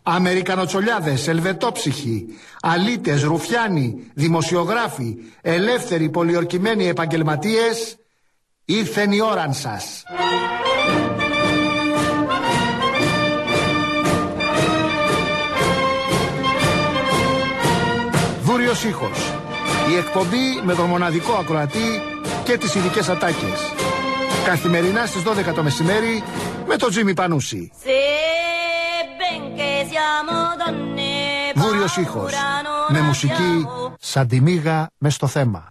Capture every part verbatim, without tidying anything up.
Αμερικανοτσολιάδες, ελβετόψυχοι, αλήτες, ρουφιάνοι, δημοσιογράφοι, ελεύθεροι, πολιορκημένοι επαγγελματίες, ήρθεν η ώραν σας. Δούριος ήχος. Η εκπομπή με τον μοναδικό ακροατή και τις ειδικές ατάκες. Καθημερινά στις δώδεκα το μεσημέρι με τον Τζίμι Πανούση. Δούριος ήχος. Με μουσική σαν τη μύγα μες στο θέμα.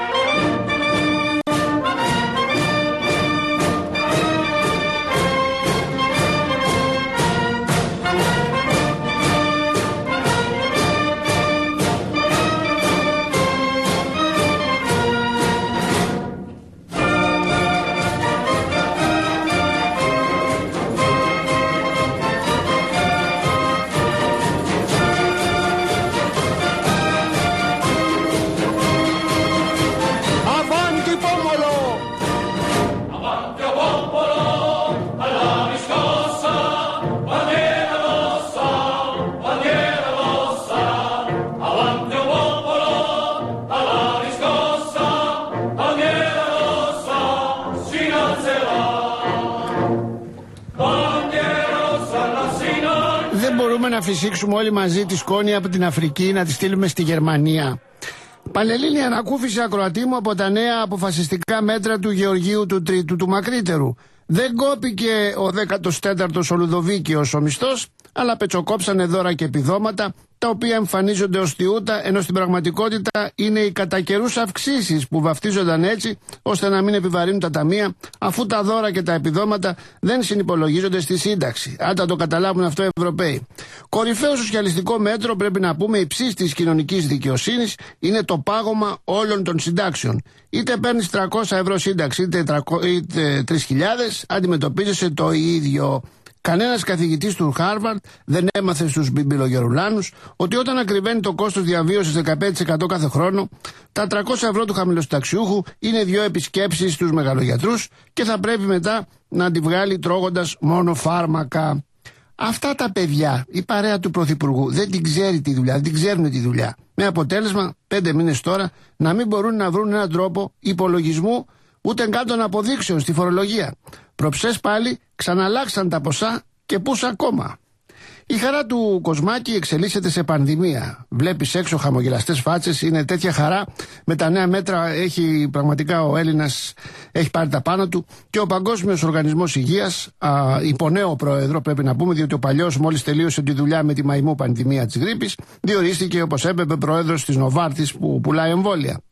Να φυσήξουμε όλοι μαζί τη σκόνη από την Αφρική, να τη στείλουμε στη Γερμανία. Πανελλήνια ανακούφιση, ακροατή μου, από τα νέα αποφασιστικά μέτρα του Γεωργίου του Τρίτου, του μακρύτερου. Δεν κόπηκε ο δέκατος τέταρτος ο Λουδοβίκιος ο μισθός, αλλά πετσοκόψανε δώρα και επιδόματα, τα οποία εμφανίζονται ως τιούτα, ενώ στην πραγματικότητα είναι οι κατά καιρούς αυξήσεις που βαφτίζονταν έτσι, ώστε να μην επιβαρύνουν τα ταμεία, αφού τα δώρα και τα επιδόματα δεν συνυπολογίζονται στη σύνταξη. Άντα το καταλάβουν αυτό οι Ευρωπαίοι. Κορυφαίο σοσιαλιστικό μέτρο, πρέπει να πούμε, υψής της κοινωνικής δικαιοσύνης, είναι το πάγωμα όλων των συντάξεων. Είτε παίρνεις τριακόσια ευρώ σύνταξη, είτε, είτε τρεις χιλιάδες, αντιμετωπίζεσαι το ίδιο. Κανένας καθηγητής του Χάρβαρντ δεν έμαθε στους μπιμπιλογερουλάνους ότι όταν ακριβένει το κόστος διαβίωσης δεκαπέντε τοις εκατό κάθε χρόνο, τα τριακόσια ευρώ του χαμηλοσυνταξιούχου είναι δύο επισκέψεις στους μεγαλογιατρούς και θα πρέπει μετά να τη βγάλει τρώγοντας μόνο φάρμακα. Αυτά τα παιδιά, η παρέα του Πρωθυπουργού, δεν την ξέρει τη δουλειά, δεν την ξέρουν τη δουλειά. Με αποτέλεσμα, πέντε μήνες τώρα, να μην μπορούν να βρουν έναν τρόπο υπολογισμού ούτε καν των αποδείξεων στη φορολογία. Προψές πάλι ξαναλλάξαν τα ποσά και πούς ακόμα. Η χαρά του Κοσμάκη εξελίσσεται σε πανδημία. Βλέπεις έξω χαμογελαστές φάτσες, είναι τέτοια χαρά. Με τα νέα μέτρα έχει πραγματικά ο Έλληνας έχει πάρει τα πάνω του και ο Παγκόσμιος Οργανισμός Υγείας, α, υπονέο πρόεδρο πρέπει να πούμε, διότι ο παλιός μόλις τελείωσε τη δουλειά με τη μαϊμού πανδημία της γρίπης, διορίστηκε όπως έπρεπε πρόεδρος της Νοβάρτης που πουλάει εμβόλια.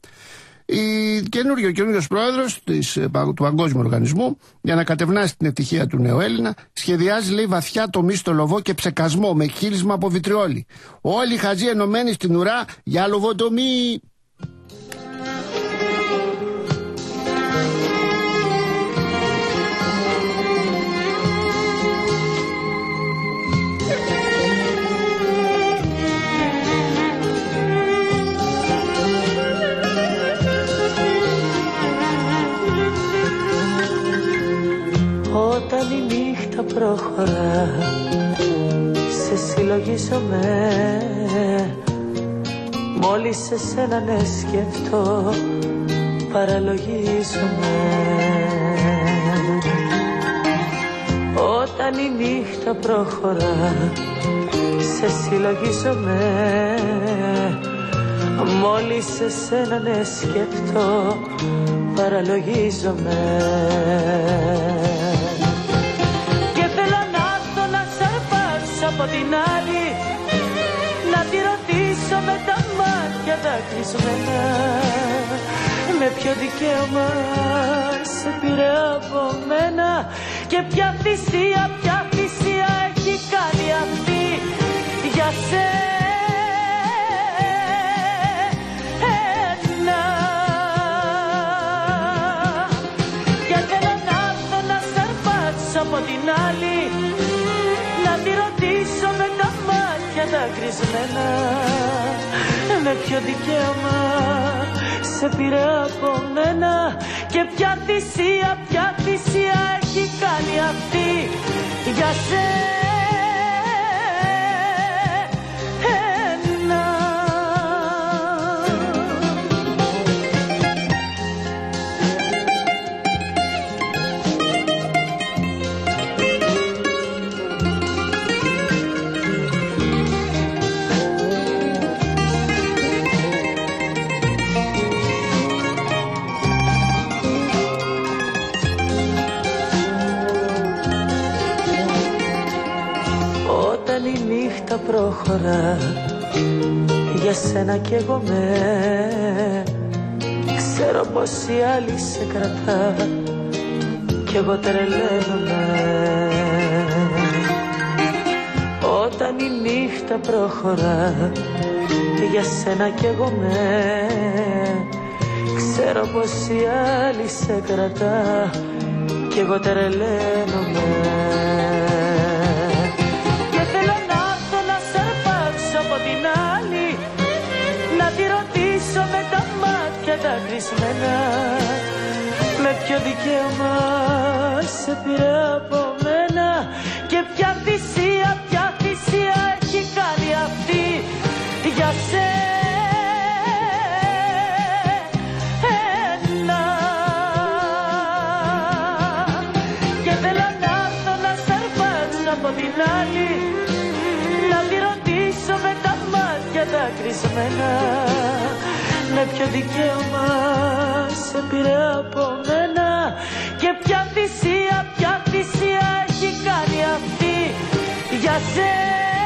Η καινούριο, καινούριος πρόεδρος της, του Παγκόσμιου Οργανισμού, για να κατευνάσει την ευτυχία του νέου Έλληνα, σχεδιάζει, λέει, βαθιά τομή στο λοβό και ψεκασμό με χείλισμα από βιτριόλι. Όλοι οι χαζοί ενωμένοι στην ουρά για λοβοτομή. Όταν η νύχτα προχωρά, σε συλλογίζομαι. Μόλις σε σένα ναι σκεφτώ, παραλογίζομαι. Όταν η νύχτα προχωρά, σε συλλογίζομαι. Μόλις σε σένα ναι σκεφτώ, παραλογίζομαι. Από την άλλη, να τη ρωτήσω με τα μάτια δακρυσμένα, με ποιο δικαίωμα σε πήρε από μένα και ποια θυσία, ποια θυσία έχει κάνει αυτή για σένα. Και θέλω να έρθω να σαρπάξω από την άλλη, να τη ρωτήσω με τα μάτια δακρυσμένα, με ποιο δικαίωμα σε πήρε από μένα και ποια θυσία, ποια θυσία έχει κάνει αυτή για σένα. νύχτα προχωρά, για σένα κι εγώ με ξέρω πως η άλλη σε κρατά κι εγώ τρελαίνομαι. Όταν η νύχτα προχωρά, για σένα κι εγώ με ξέρω πως η άλλη σε κρατά κι εγώ τρελαίνομαι. Και θέλω να έρθω να σε αρπάξω από την άλλη, να τη ρωτήσω με τα μάτια τα κρυσμένα, με ποιο δικαίωμα σε πήρε από μένα και ποια θυσία, ποια θυσία έχει κάνει αυτή για σένα. Και θέλω να έρθω να σε αρπάξω από την άλλη, να τη ρωτήσω με τα μάτια τα κρυσμένα, με ποιο δικαίωμα σε πήρε από μένα και ποια θυσία, ποια θυσία έχει κάνει αυτή για σένα.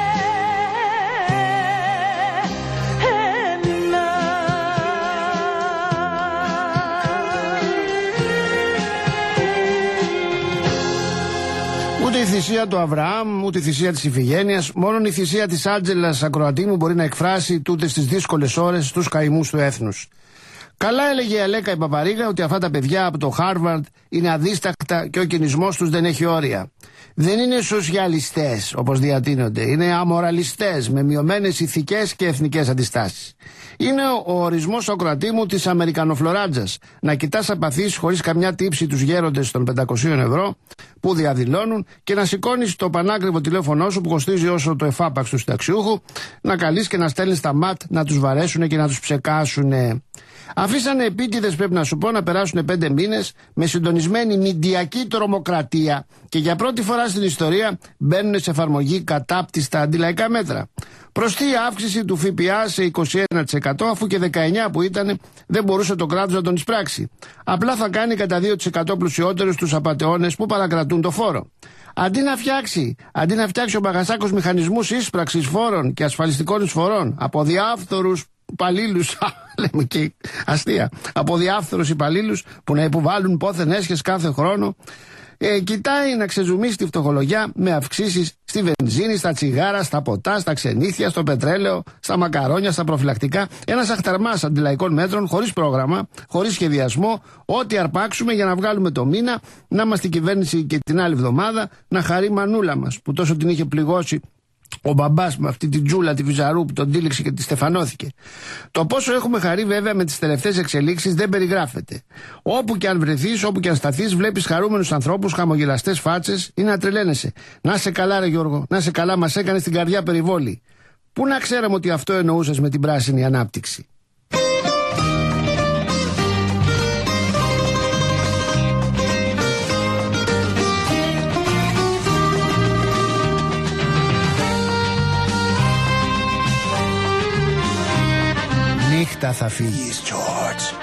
Ούτε η θυσία του Αβραάμ, ούτε η θυσία της Ιφηγένειας, μόνο η θυσία της Άντζελας Ακροατήμου μπορεί να εκφράσει τούτες τις δύσκολες ώρες τους καημούς του έθνους. Καλά έλεγε η Αλέκα η Παπαρίγα ότι αυτά τα παιδιά από το Χάρβαρντ είναι αδίστακτα και ο κινησμός τους δεν έχει όρια. Δεν είναι σοσιαλιστές όπως διατείνονται, είναι αμοραλιστές με μειωμένες ηθικές και εθνικές αντιστάσεις. Είναι ο ορισμός Ακροατήμου της Αμερικανοφλωράτζας, να κοιτάς απαθείς χωρίς καμιά τύψη τους γέροντες των πεντακόσια ευρώ που διαδηλώνουν και να σηκώνεις το πανάκριβο τηλέφωνό σου που κοστίζει όσο το εφάπαξ του συνταξιούχου, να καλείς και να στέλνεις τα ματ να τους βαρέσουν και να τους ψεκάσουνε. Αφήσανε επίτηδες, πρέπει να σου πω, να περάσουν πέντε μήνες με συντονισμένη μηντιακή τρομοκρατία και για πρώτη φορά στην ιστορία μπαίνουν σε εφαρμογή κατάπτυστα αντιλαϊκά μέτρα. Προστή αύξηση του ΦΠΑ σε είκοσι ένα τοις εκατό, αφού και δεκαεννιά τοις εκατό που ήταν δεν μπορούσε το κράτος να τον εισπράξει. Απλά θα κάνει κατά δύο τοις εκατό πλουσιότερους τους απατεώνες που παρακρατούν το φόρο. Αντί να φτιάξει, αντί να φτιάξει ο Μπαγασάκος μηχανισμούς ίσπραξης φόρων και ασφαλιστικών εισφορών από διάφθορους υπαλλήλους, λέμε και αστεία, από διάφθορους υπαλλήλους που να υποβάλλουν πόθεν έσχες κάθε χρόνο, ε, κοιτάει να ξεζουμίσει τη φτωχολογιά με αυξήσεις στη βενζίνη, στα τσιγάρα, στα ποτά, στα ξενύθια, στο πετρέλαιο, στα μακαρόνια, στα προφυλακτικά. Ένας αχταρμάς αντιλαϊκών μέτρων, χωρίς πρόγραμμα, χωρίς σχεδιασμό, ό,τι αρπάξουμε για να βγάλουμε το μήνα, να είμαστε κυβέρνηση και την άλλη εβδομάδα, να χαρεί μανούλα μας που τόσο την είχε πληγώσει ο μπαμπάς με αυτή την τζούλα τη Βυζαρού που τον τύλιξε και τη στεφανώθηκε. Το πόσο έχουμε χαρεί βέβαια με τις τελευταίες εξελίξεις δεν περιγράφεται. Όπου και αν βρεθείς, όπου και αν σταθείς, βλέπεις χαρούμενους ανθρώπους, χαμογελαστές φάτσες ή να τρελαίνεσαι. Να σε καλά, ρε Γιώργο, να σε καλά, μας έκανε στην καρδιά περιβόλη. Πού να ξέραμε ότι αυτό εννοούσες με την πράσινη ανάπτυξη. Νύχτα θα φύγεις, George.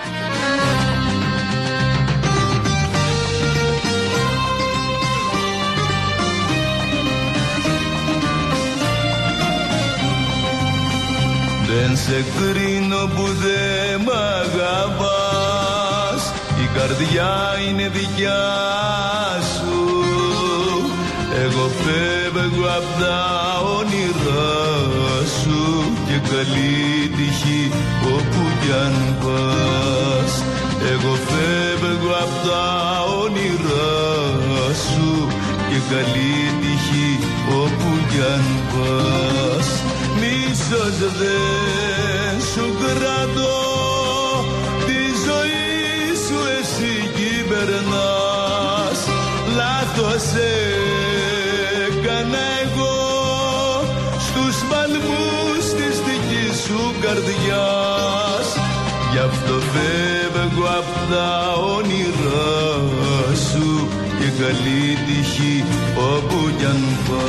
Δεν σε κρίνω που δεν μ' αγαπάς, η καρδιά είναι δικιά σου. Εγώ φεύγω απ' τα όνειρά σου και καλή τύχη όπου κι αν πας. Εγώ φεύγω απ' τα όνειρά σου και καλή τύχη όπου κι αν πας. Μίσος δεν σου κρατώ, τη ζωή σου εσύ κυβερνάς. Λάθος έκανα εγώ στους παλμούς της δικής σου καρδιάς. Γι' αυτό φεύγω απ' τα όνειρά σου και καλή τύχη όπου κι αν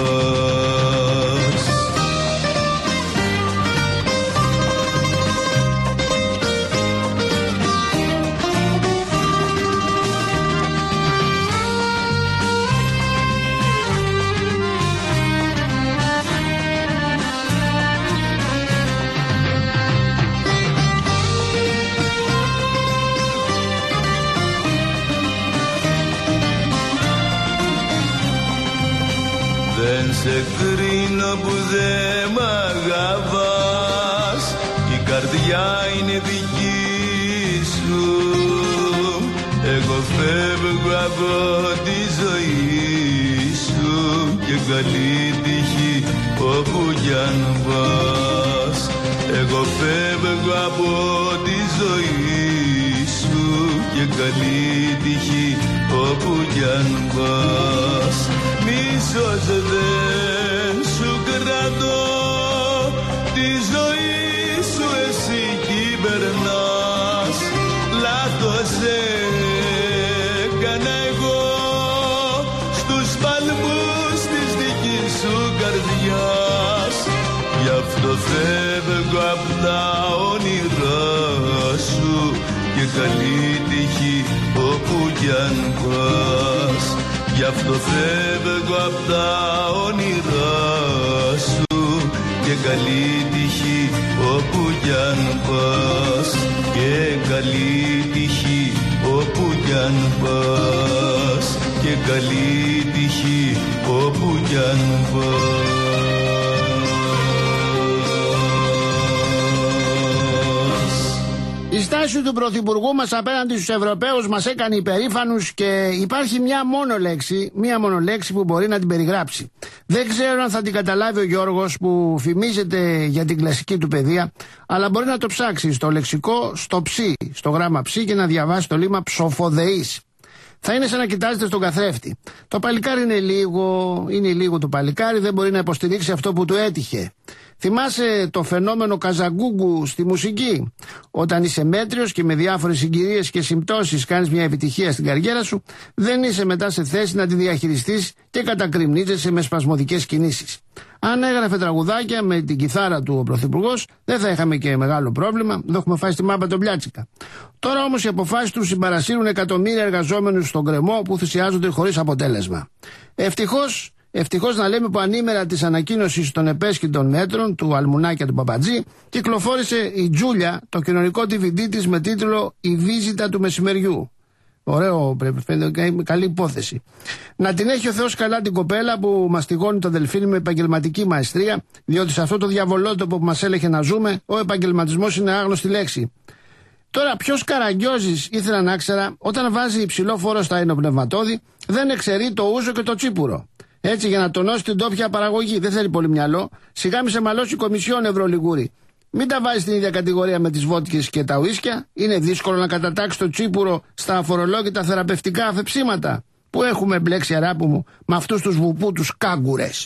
πας. μ' αγαπάς, η καρδιά είναι δική σου. Εγώ φεύγω από τη ζωή σου και καλή τύχη όπου κι αν πας. Εγώ φεύγω από τη ζωή σου και καλή τύχη όπου κι αν πας. Μίσος δεν σου κρατώ, τη ζωή σου εσύ κυβερνάς. Λάθος έκανα εγώ στους παλμούς της δικής σου καρδιάς. Γι' αυτό φεύγω απ' τα όνειρά σου και καλή τύχη όπου κι αν πας. Γι' αυτό φεύγω απ' τα όνειρά σου και καλή τύχη όπου κι αν πας. Και καλή τύχη όπου κι αν πας. Και καλή τύχη όπου κι αν πας. Η στάση του Πρωθυπουργού μας απέναντι στους Ευρωπαίους μας έκανε υπερήφανους και υπάρχει μια μόνο λέξη, μια μόνο λέξη που μπορεί να την περιγράψει. Δεν ξέρω αν θα την καταλάβει ο Γιώργος που φημίζεται για την κλασική του παιδεία, αλλά μπορεί να το ψάξει στο λεξικό, στο ψι, στο γράμμα ψι και να διαβάσει το λίμα ψοφοδεής. Θα είναι σαν να κοιτάζετε στον καθρέφτη. Το παλικάρι είναι λίγο, είναι λίγο το παλικάρι, δεν μπορεί να υποστηρίξει αυτό που του έτυχε. Θυμάσαι το φαινόμενο Καζαγκούγκου στη μουσική? Όταν είσαι μέτριος και με διάφορες συγκυρίες και συμπτώσεις κάνεις μια επιτυχία στην καριέρα σου, δεν είσαι μετά σε θέση να τη διαχειριστείς και κατακριμνίζεσαι με σπασμωδικές κινήσεις. Αν έγραφε τραγουδάκια με την κιθάρα του ο Πρωθυπουργός, δεν θα είχαμε και μεγάλο πρόβλημα, δεν έχουμε φάει στη μάπα τον Πλιάτσικα. Τώρα όμως οι αποφάσεις του συμπαρασύρουν εκατομμύρια εργαζόμενους στον γκρεμό που θυσιάζονται χωρίς αποτέλεσμα. Ευτυχώς, ευτυχώς να λέμε που ανήμερα της ανακοίνωσης των επέσχυντων μέτρων του Αλμουνάκια του Παπατζή, κυκλοφόρησε η Τζούλια το κοινωνικό ντι βι ντι της με τίτλο «Η βίζιτα του μεσημεριού». Ωραίο, πρέπει, φαίνεται καλή υπόθεση. Να την έχει ο Θεός καλά την κοπέλα που μαστιγώνει το δελφίνι με επαγγελματική μαεστρία, διότι σε αυτό το διαβολότοπο που μας έλεγε να ζούμε, ο επαγγελματισμός είναι άγνωστη λέξη. Τώρα, ποιος Καραγκιόζης, ήθελα να ξέρα, όταν βάζει υψηλό φόρο στα ενοπνευματώδη, δεν εξαιρεί το ούζο και το τσίπουρο. Έτσι, για να τονώσει την τόπια παραγωγή. Δεν θέλει πολύ μυαλό. Σιγά μη σε μαλώσει η Κομισιόν Ευρωλιγούρη. Μην τα βάζει στην ίδια κατηγορία με τις βότκες και τα ουίσκια. Είναι δύσκολο να κατατάξει το τσίπουρο στα αφορολόγητα θεραπευτικά αφεψίματα που έχουμε μπλέξει, αράπου μου, με αυτούς τους βουπούτους κάγκουρες.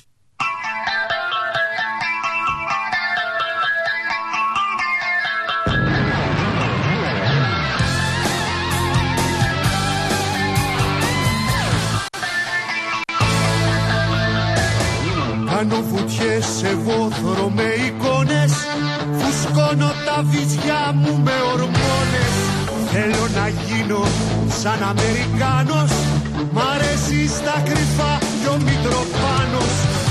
Κάνω βουτιές σε βόθρο με εικόνες, φουσκώνω τα βυζιά μου με ορμόνες. Θέλω να γίνω σαν Αμερικάνος, μ' αρέσει στα κρυφά κι ο Μητροπάνος.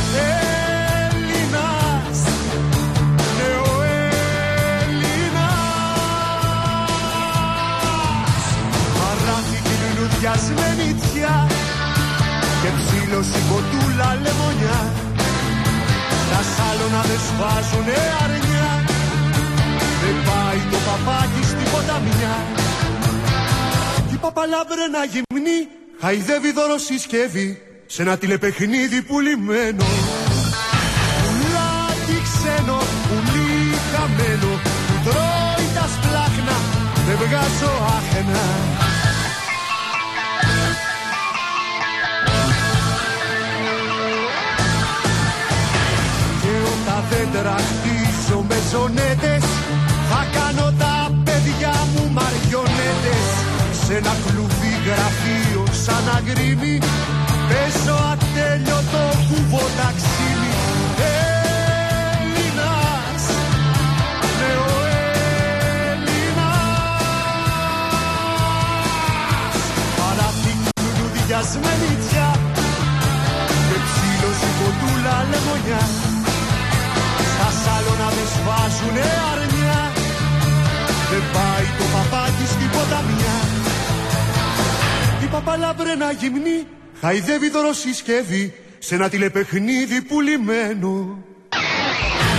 Έλληνας, ναι ο Έλληνας. Παράθη και λουλουδιάς με νητσιά και ψήλωση κοντούλα λεμονιά. Τα σάλωνα δε σφάζουνε αρνιά, δεν πάει το παπάκι στην ποταμιά. Κι η παπαλάμπρενα γυμνή χαϊδεύει δωροσυσκεύη σε ένα τηλεπαιχνίδι πουλημένο. Πουλάκι ξένο, πουλί χαμένο, που τρώει τα σπλάχνα, δεν βγάζω άχνα. Δέντρα χτίζω με ζωνέτες, θα κάνω τα παιδιά μου μαριονέτες. Σ' ένα κλουβί γραφείο σαν αγκρίμι, παίζω ατέλειωτο κούβο ταξίμι. Έλληνας, ναι ο Έλληνας. Παράθη λουλουδιάς με νητσιά και ψήλωση κοντούλα λεμονιά. Τα σάλωνα δε σβάζουνε αρνιά, δεν πάει το παπάκι στην ποταμιά. Η παπαλάμπρενα γυμνή χαϊδεύει δωροσυσκεύη σε ένα τηλεπαιχνίδι πουλημένο.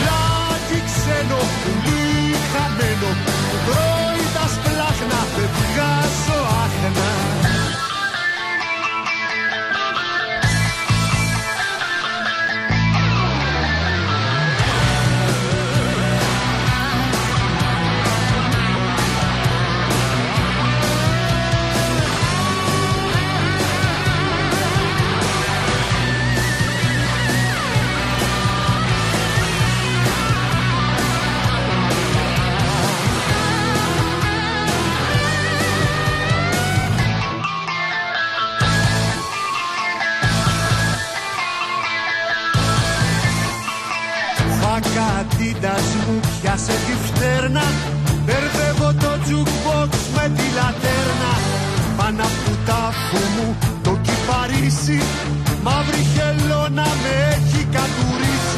Ακατήτας μου πιάσε τη φτέρνα, μπερδεύω το jukebox με τη λατέρνα. Πάνω απ' του τάφου μου το κυπαρίσι, μαύρη χελώνα με έχει κατουρίσει.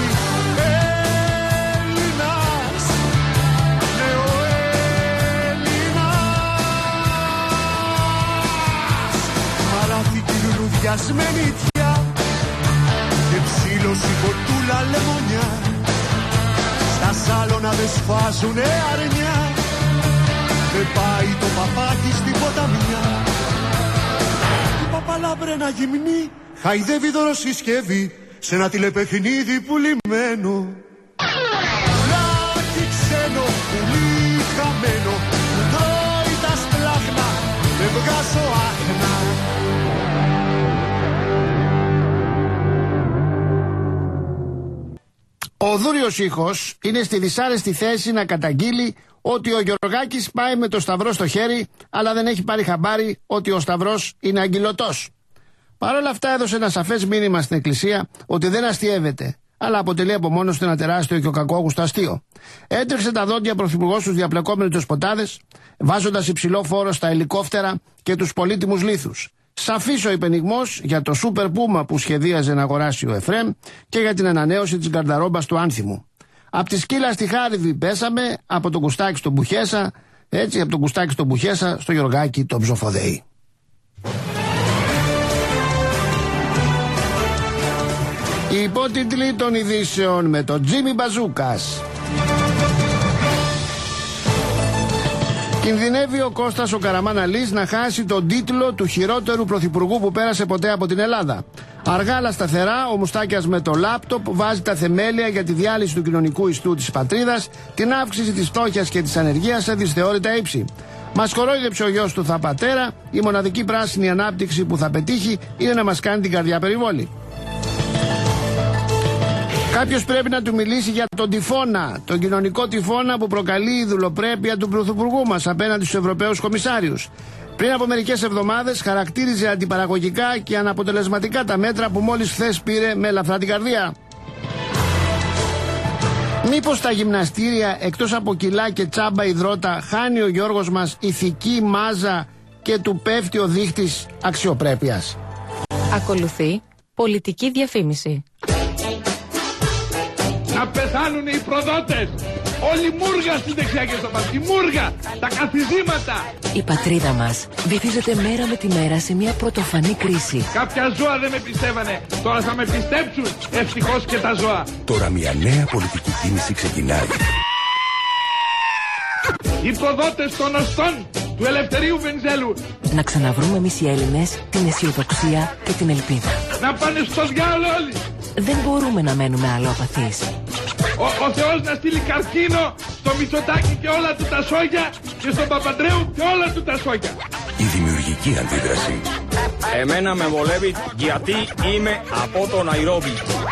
Έλληνας, ναι ο Έλληνας, μαράθηκη λουλουδιασμένη τιά και ψήλωση κοτούλα λεμονιά. Στα σάλωνα δε σφάζουνε αρνιά, δεν πάει το παπάκι στην ποταμιά. Η παπαλάμπρενα γυμνή χαϊδεύει δωροσυσκευή σε ένα τηλεπαιχνίδι πουλημένο. Πουλάκι ξένο, πουλί χαμένο, που τρώει τα σπλάχνα, δεν βγάζω άχνα. Ο Δούριος ήχος είναι στη δυσάρεστη θέση να καταγγείλει ότι ο Γεωργάκης πάει με το σταυρό στο χέρι, αλλά δεν έχει πάρει χαμπάρι ότι ο σταυρός είναι αγγυλωτός. Παρ' όλα αυτά έδωσε ένα σαφές μήνυμα στην Εκκλησία ότι δεν αστιεύεται, αλλά αποτελεί από μόνος του ένα τεράστιο και κακόγουστο αστείο. Έτρεξε τα δόντια πρωθυπουργός στους διαπλεκόμενους τους ποτάδες, βάζοντας υψηλό φόρο στα ελικόφτερα και τους πολύτιμους λίθους. Σαφής ο υπενιγμός για το σούπερ πούμα που σχεδίαζε να αγοράσει ο Εφρέμ και για την ανανέωση της γκαρνταρόμπας του Άνθιμου. Από τη σκύλα στη Χάριδη πέσαμε, από τον Κουστάκη στον Μπουχέσα, έτσι από τον Κουστάκη στον Μπουχέσα στο Γεωργάκη τον Ψοφοδέη. Οι υπότιτλοι των ειδήσεων με τον Τζίμι Μπαζούκας. Κινδυνεύει ο Κώστας ο Καραμάναλης να χάσει τον τίτλο του χειρότερου πρωθυπουργού που πέρασε ποτέ από την Ελλάδα. Αργά αλλά σταθερά, ο Μουστάκιας με το λάπτοπ βάζει τα θεμέλια για τη διάλυση του κοινωνικού ιστού της πατρίδας, την αύξηση της φτώχειας και της ανεργίας σε δυσθεώρητα ύψη. Μας κορόιδεψε ο γιος του Θαπατέρα, η μοναδική πράσινη ανάπτυξη που θα πετύχει είναι να μας κάνει την καρδιά περιβόλη. Κάποιος πρέπει να του μιλήσει για τον τυφώνα, τον κοινωνικό τυφώνα που προκαλεί η δουλοπρέπεια του πρωθυπουργού μας απέναντι στους Ευρωπαίους Κομισάριους. Πριν από μερικές εβδομάδες χαρακτήριζε αντιπαραγωγικά και αναποτελεσματικά τα μέτρα που μόλις χθες πήρε με ελαφρά την καρδιά. Μήπως τα γυμναστήρια εκτός από κιλά και τσάμπα υδρότα χάνει ο Γιώργος μας ηθική μάζα και του πέφτει ο δείχτης αξιοπρέπειας? Ακολουθεί πολιτική διαφήμιση. Να πεθάνουν οι προδότες! Όλη μούργα στην δεξιά και στο πας. Η μούργα! Τα καθιδήματα! Η πατρίδα μας βυθίζεται μέρα με τη μέρα σε μια πρωτοφανή κρίση. Κάποια ζώα δεν με πιστεύανε. Τώρα θα με πιστέψουν. Ευτυχώς και τα ζώα. Τώρα μια νέα πολιτική κίνηση ξεκινάει. Οι προδότες των οστών του Ελευθερίου Βενιζέλου. Να ξαναβρούμε εμείς οι Έλληνες την αισιοδοξία και την ελπίδα. Να πάνε στο διάολο όλοι. Δεν μπορούμε να μένουμε άλλο απαθείς. Ο, ο Θεός να στείλει καρκίνο στο Μητσοτάκη και όλα του τα σόγια και στον Παπαντρέου και όλα του τα σόγια. Η δημιουργική αντίδραση. Εμένα με βολεύει γιατί είμαι από το Ναϊρόμπι.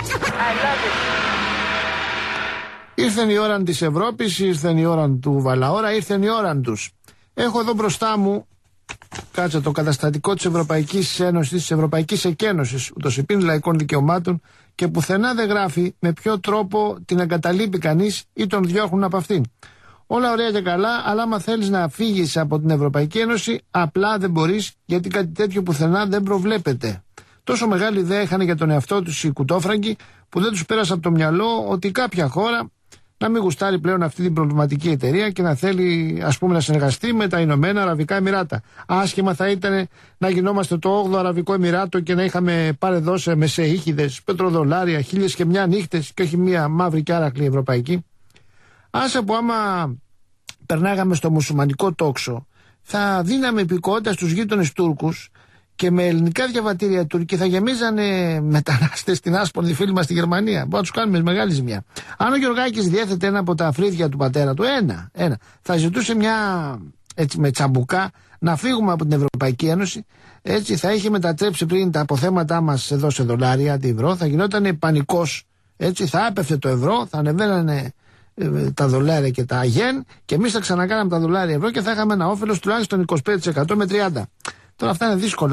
Ήρθεν η ώρα της Ευρώπης, ήρθεν η ώρα του Βαλαώρα, ήρθεν η ώρα τους. Έχω εδώ μπροστά μου, κάτσε, το καταστατικό της Ευρωπαϊκής Ένωσης, της Ευρωπαϊκής Εκένωσης, ούτως υπήν λαϊκών δικαιωμάτων, και πουθενά δεν γράφει με ποιο τρόπο την εγκαταλείπει κανείς ή τον διώχνουν από αυτήν. Όλα ωραία και καλά, αλλά άμα θέλεις να φύγεις από την Ευρωπαϊκή Ένωση, απλά δεν μπορείς, γιατί κάτι τέτοιο πουθενά δεν προβλέπεται. Τόσο μεγάλη ιδέα είχαν για τον εαυτό τους οι κουτόφραγκοι, που δεν τους πέρασε από το μυαλό ότι κάποια χώρα να μην γουστάρει πλέον αυτή την προβληματική εταιρεία και να θέλει, ας πούμε, να συνεργαστεί με τα Ηνωμένα Αραβικά Εμιράτα. Άσχημα θα ήταν να γινόμαστε το όγδοο Αραβικό Εμιράτο και να είχαμε πάρε δώσε μεσαιήχηδες, πετροδολάρια, χίλιες και μια νύχτες και όχι μια μαύρη και άρακλη ευρωπαϊκή. Άσε που άμα περνάγαμε στο μουσουλμανικό τόξο, θα δίναμε υπηκότητα στους γείτονες Τούρκους και με ελληνικά διαβατήρια οι Τούρκοι θα γεμίζανε μετανάστες στην άσπονη φίλη μας στη Γερμανία. Μπορούμε να τους κάνουμε μεγάλη ζημιά. Αν ο Γεωργάκης διέθετε ένα από τα αφρίδια του πατέρα του, ένα, ένα, θα ζητούσε μια, έτσι, με τσαμπουκά να φύγουμε από την Ευρωπαϊκή Ένωση. Έτσι θα είχε μετατρέψει πριν τα αποθέματά μας εδώ σε δολάρια, αντί ευρώ, θα γινόταν πανικός. Έτσι θα έπεφτε το ευρώ, θα ανεβαίνανε ε, τα δολάρια και τα αγέν και εμείς θα ξανακάναμε τα δολάρια ευρώ και θα είχαμε ένα όφελος τουλάχιστον είκοσι πέντε τοις εκατό με τριάντα τοις εκατό. Τώρα αυτά είναι δύσκολα.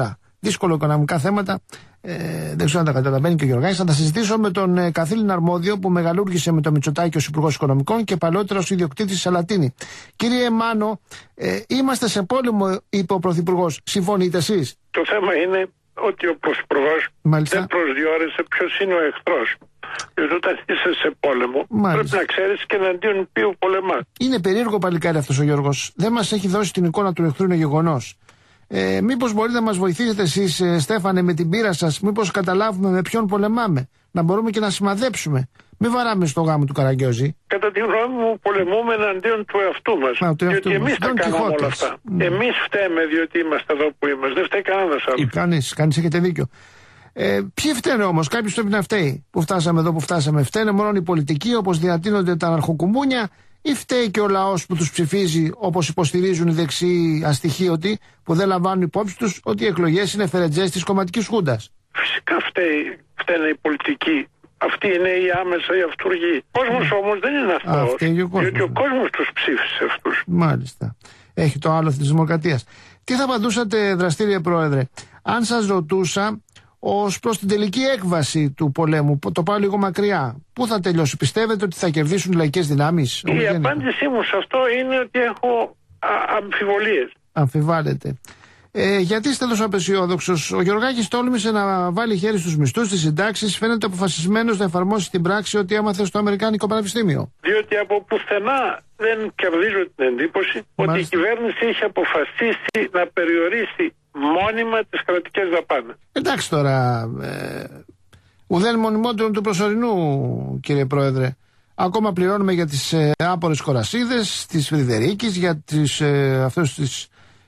δύσκολο οικονομικά θέματα. Ε, δεν ξέρω αν τα καταλαβαίνει και ο Γεωργάκης. Θα τα συζητήσω με τον ε, καθήλυνα αρμόδιο που μεγαλούργησε με το Μητσοτάκη ως Υπουργός Οικονομικών και παλαιότερα ως ιδιοκτήτης Σαλατίνη. Κύριε Μάνο, ε, είμαστε σε πόλεμο, είπε ο Πρωθυπουργός. Συμφωνείτε εσείς? Το θέμα είναι ότι ο Πρωθυπουργός δεν προσδιορίσε ποιος είναι ο εχθρός. Γιατί όταν είσαι σε πόλεμο, μάλιστα, πρέπει να ξέρεις και εναντίον ποιου πολεμά. Είναι περίεργο παλικάρι αυτός ο Γιώργος. Δεν μας έχει δώσει την εικόνα του εχθρού, είναι γεγονός. Ε, μήπως μπορείτε να μας βοηθήσετε εσείς, ε, Στέφανε, με την πείρα σας, μήπως καταλάβουμε με ποιον πολεμάμε, να μπορούμε και να σημαδέψουμε. Μην βαράμε στο γάμο του Καραγκιόζη. Κατά τη γνώμη μου, πολεμούμε εναντίον του εαυτού μας. Α, του διότι εμείς τα κάναμε Κιχώτες. όλα αυτά. Mm. Εμείς φταίμε διότι είμαστε εδώ που είμαστε. Δεν φταίει κανένας άλλος. Κανείς, κανείς, έχετε δίκιο. Ε, ποιοι φταίνε όμως, κάποιος πρέπει να φταίει που φτάσαμε εδώ που φτάσαμε. Φταίνε μόνο οι πολιτικοί όπως διατείνονται τα αρχοκουμούνια, ή φταίει και ο λαός που τους ψηφίζει όπως υποστηρίζουν οι δεξιοί αστοιχείωτοι που δεν λαμβάνουν υπόψη τους ότι οι εκλογές είναι φερετζές της κομματικής χούντας? Φυσικά φταίει, φταίνε οι πολιτικοί. Αυτοί είναι οι άμεσα οι αυτούργοι. Ο κόσμος όμως δεν είναι αυτός. Διότι ο κόσμος τους ψήφισε αυτούς. Μάλιστα. Έχει το άλλο της Δημοκρατίας. Τι θα απαντούσατε, δραστήριε Πρόεδρε, αν σας ρωτούσα ως προς την τελική έκβαση του πολέμου, το πάω λίγο μακριά, πού θα τελειώσει? Πιστεύετε ότι θα κερδίσουν οι λαϊκές δυνάμεις? Η απάντησή μου σε αυτό είναι ότι έχω α, αμφιβολίες. Αμφιβάλλετε. Ε, γιατί είστε τόσο απεσιόδοξος? Ο Γεωργάκης τόλμησε να βάλει χέρι στους μισθούς, στις συντάξεις, φαίνεται αποφασισμένος να εφαρμόσει στην πράξη ότι έμαθε στο Αμερικάνικο Πανεπιστήμιο. Διότι από πουθενά δεν κερδίζω την εντύπωση, μάλιστα, ότι η κυβέρνηση είχε αποφασίσει να περιορίσει μόνιμα τις κρατικές δαπάνες. Εντάξει τώρα, ε, ουδέν μονιμότερον του προσωρινού, κύριε Πρόεδρε. Ακόμα πληρώνουμε για τις ε, άπορες κορασίδες της Φρυδερίκης, για τις, ε, αυτές τις,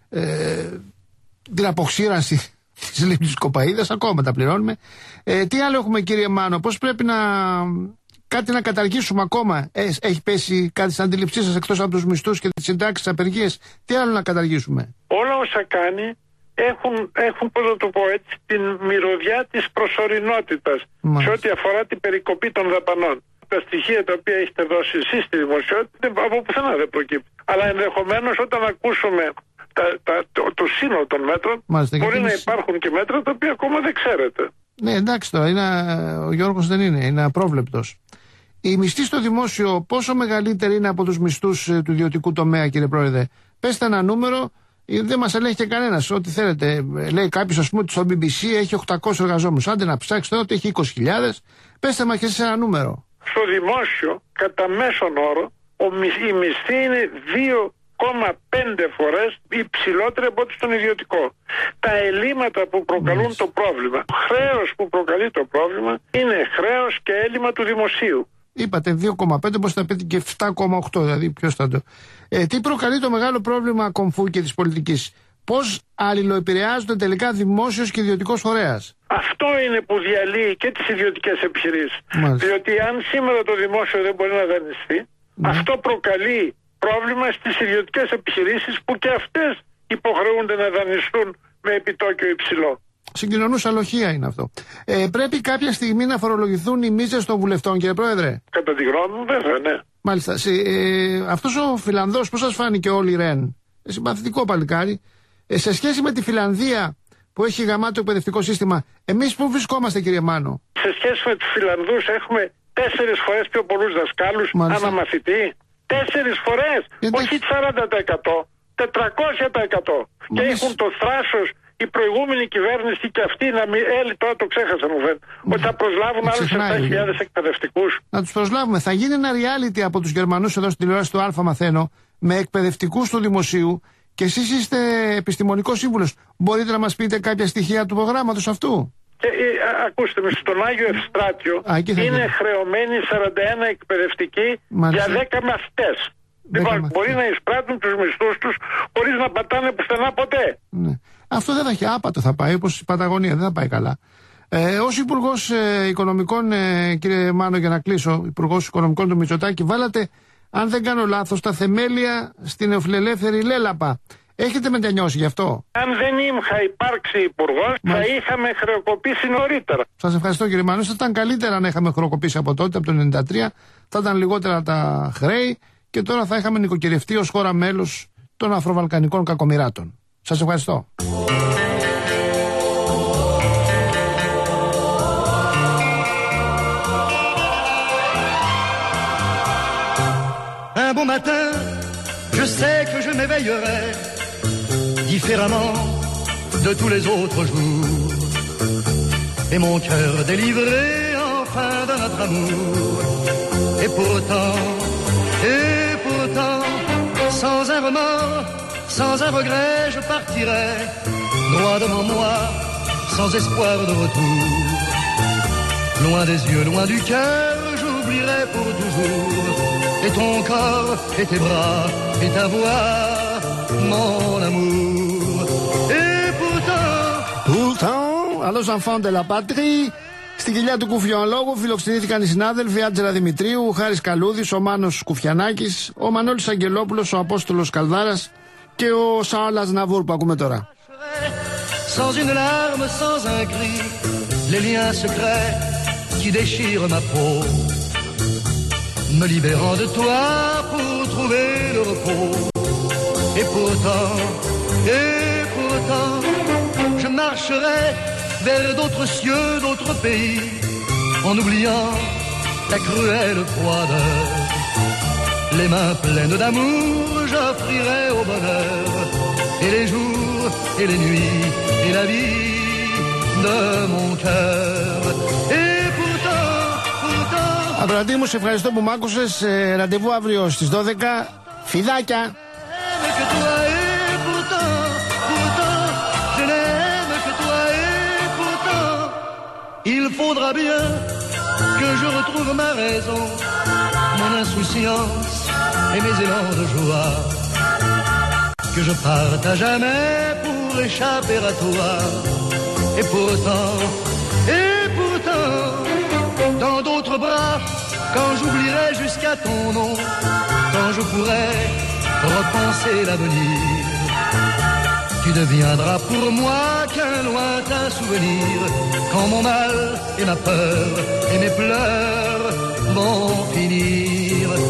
ε, την αποξήρανση της λίμνης Κοπαΐδας, ακόμα τα πληρώνουμε. Ε, τι άλλο έχουμε, κύριε Μάνο, πώς πρέπει να... κάτι να καταργήσουμε ακόμα? Ε, έχει πέσει κάτι στην αντίληψή σας εκτός από τους μισθούς και τις συντάξεις, απεργίες? Τι άλλο να καταργήσουμε? Όλα όσα κάνει έχουν, έχουν πώς να το πω έτσι, την μυρωδιά της προσωρινότητας. Μάλιστα. Σε ό,τι αφορά την περικοπή των δαπανών. Τα στοιχεία τα οποία έχετε δώσει εσείς στη δημοσιότητα από πουθενά δεν προκύπτει. Αλλά ενδεχομένως όταν ακούσουμε τα, τα, το, το σύνολο των μέτρων, μάλιστα, μπορεί να υπάρχουν και μέτρα τα οποία ακόμα δεν ξέρετε. Ναι, εντάξει τώρα, είναι, ο Γιώργος δεν είναι, είναι απρόβλεπτος. Οι μισθοί στο δημόσιο πόσο μεγαλύτεροι είναι από τους μισθούς ε, του ιδιωτικού τομέα, κύριε Πρόεδρε? Πέστε ένα νούμερο, ε, δεν μας ελέγχει και κανένας. Ό,τι θέλετε. Ε, λέει κάποιος, ας πούμε, ότι στο μπι μπι σι έχει οκτακόσιους εργαζόμενους. Άντε να ψάξετε ότι έχει είκοσι χιλιάδες. Πέστε μας και σε ένα νούμερο. Στο δημόσιο, κατά μέσον όρο, ο, η μισθή είναι δύο κόμμα πέντε φορές υψηλότερη από ό,τι στον ιδιωτικό. Τα ελλείμματα που προκαλούν yes. το πρόβλημα, το χρέος που προκαλεί το πρόβλημα, είναι χρέος και έλλειμμα του δημοσίου. Είπατε δύο κόμμα πέντε, πώς θα πείτε και επτά κόμμα οκτώ, δηλαδή ποιος θα το... Ε, τι προκαλεί το μεγάλο πρόβλημα κομφού και της πολιτικής? Πώς αλληλοεπηρεάζονται τελικά δημόσιος και ιδιωτικός φορέας? Αυτό είναι που διαλύει και τις ιδιωτικές επιχειρήσεις. Μάλιστα. Διότι αν σήμερα το δημόσιο δεν μπορεί να δανειστεί, ναι. αυτό προκαλεί πρόβλημα στις ιδιωτικές επιχειρήσεις που και αυτές υποχρεούνται να δανειστούν με επιτόκιο υψηλό. Συγκοινωνούσα λοχεία είναι αυτό. Ε, πρέπει κάποια στιγμή να φορολογηθούν οι μίζες των βουλευτών, κύριε Πρόεδρε? Κατά τη γνώμη μου, βέβαια, ναι. Μάλιστα. Σε, ε, αυτός ο Φιλανδός, πώς σας φάνηκε όλοι Ρεν? Ε, συμπαθητικό παλικάρι. Ε, σε σχέση με τη Φιλανδία που έχει γαμάτο εκπαιδευτικό σύστημα, εμείς πού βρισκόμαστε, κύριε Μάνο? Σε σχέση με τους Φιλανδούς έχουμε τέσσερις φορές πιο πολλούς δασκάλους ανά μαθητή. Τέσσερις φορές, γιατί... όχι σαράντα τοις εκατό, τετρακόσια τοις εκατό. Και εμείς... έχουν το θράσος η προηγούμενη κυβέρνηση και αυτή να μην. Έλλη, τώρα το ξέχασα μου φαίνεται. Ότι θα προσλάβουν άλλους επτά χιλιάδες εκπαιδευτικούς. Να τους προσλάβουμε. Θα γίνει ένα reality από τους Γερμανούς εδώ στην τηλεόραση του Α Μαθαίνω με εκπαιδευτικούς του δημοσίου και εσείς είστε επιστημονικός σύμβουλος. Μπορείτε να μας πείτε κάποια στοιχεία του προγράμματος αυτού? Και, ε, ακούστε με, στον Άγιο Ευστράτιο είναι χρεωμένοι σαράντα ένα εκπαιδευτικοί για δέκα μαθητές. Λοιπόν, μπορεί να εισπράττουν τους μισθούς τους χωρίς να πατάνε πουθενά ποτέ. Ναι. Αυτό δεν θα έχει, άπατο θα πάει, όπως η Παταγωνία, δεν θα πάει καλά. Ε, ως Υπουργός ε, Οικονομικών, ε, κύριε Μάνο, για να κλείσω, Υπουργός Οικονομικών του Μητσοτάκη, βάλατε, αν δεν κάνω λάθος, τα θεμέλια στην νεοφιλελεύθερη Λέλαπα. Έχετε μετανιώσει γι' αυτό? Αν δεν είχα υπάρξει υπουργός, θα είχαμε χρεοκοπήσει νωρίτερα. Σας ευχαριστώ, κύριε Μάνο. Θα ήταν καλύτερα να είχαμε χρεοκοπήσει από τότε, από το ενενήντα τρία. Θα ήταν λιγότερα τα χρέη και τώρα θα είχαμε νοικοκυρευτεί ως χώρα μέλος των Αφροβαλκανικών Κακομοιράτων. Σας ευχαριστώ. bon matin, je sais que je m'éveillerai différemment de tous les autres jours. Et mon cœur délivré enfin de notre amour. Et pourtant, et pourtant, sans un remords, sans un regret, je partirai droit devant moi, sans espoir de retour. Loin des yeux, loin du cœur, j'oublierai pour toujours. Et ton corps, et tes bras, et ta voix, mon amour. Et pourtant, pourtant, alors enfants de la patrie. Στην κοιλιά του Κουφιονολόγου φιλοξενήθηκαν οι συνάδελφοι Άντζελα Δημητρίου, Χάρης Καλούδης, ο Μάνος Κουφιανάκης, ο Μανώλης Αγγελόπουλος, ο Απόστολος Καλδάρας και ο Σαόλας Ναβούρ που ακούμε τώρα. Sans une larme, sans un cri, les liens secrets qui déchirent ma peau, me libérant de toi pour trouver le repos. Et pourtant, et pourtant, je marcherai vers d'autres cieux, d'autres pays, en oubliant ta cruelle froideur. Les mains pleines d'amour, j'offrirai au bonheur, et les jours, et les nuits, et la vie de mon cœur. Et pourtant, pourtant... Ακροατή μου, σε ευχαριστώ που μ' άκουσες. Ε, ραντεβού αύριο στις δώδεκα. Φιδάκια! Il faudra bien que je retrouve ma raison, mon insouciance et mes élans de joie, que je parte à jamais pour échapper à toi. Et pourtant, et pourtant, dans d'autres bras, quand j'oublierai jusqu'à ton nom, quand je pourrai repenser l'avenir, tu deviendras pour moi qu'un lointain souvenir, quand mon mal et ma peur et mes pleurs vont finir.